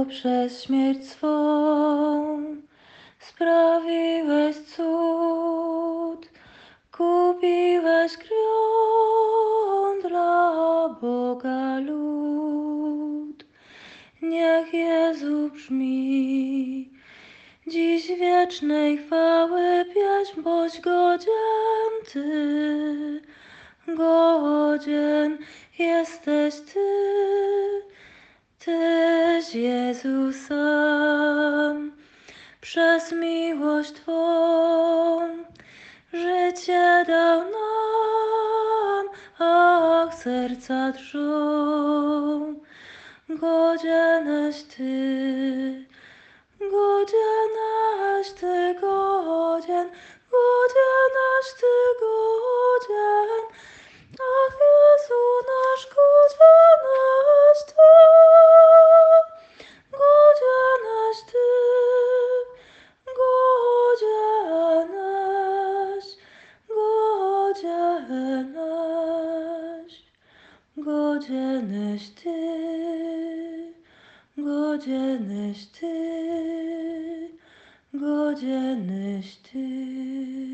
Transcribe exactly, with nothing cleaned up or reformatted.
przez śmierć swą sprawiłeś cud, kupiłeś krwią dla Boga lud. Niech Jezu brzmi dziś wiecznej chwały pieśń, boś godzien Ty, godzien jesteś Ty, Tyś Jezu sam. Przez miłość Twą życie dał nam, ach, serca drżą. Godzieneś Ty, godzieneś Ty, godzien, godzieneś Ty, godzien. Ach, Jezu nasz, godzieneś Ty, godzieneś Ty, godzieneś, godzieneś, godzieneś Ty, godzieneś Ty, godzieneś Ty.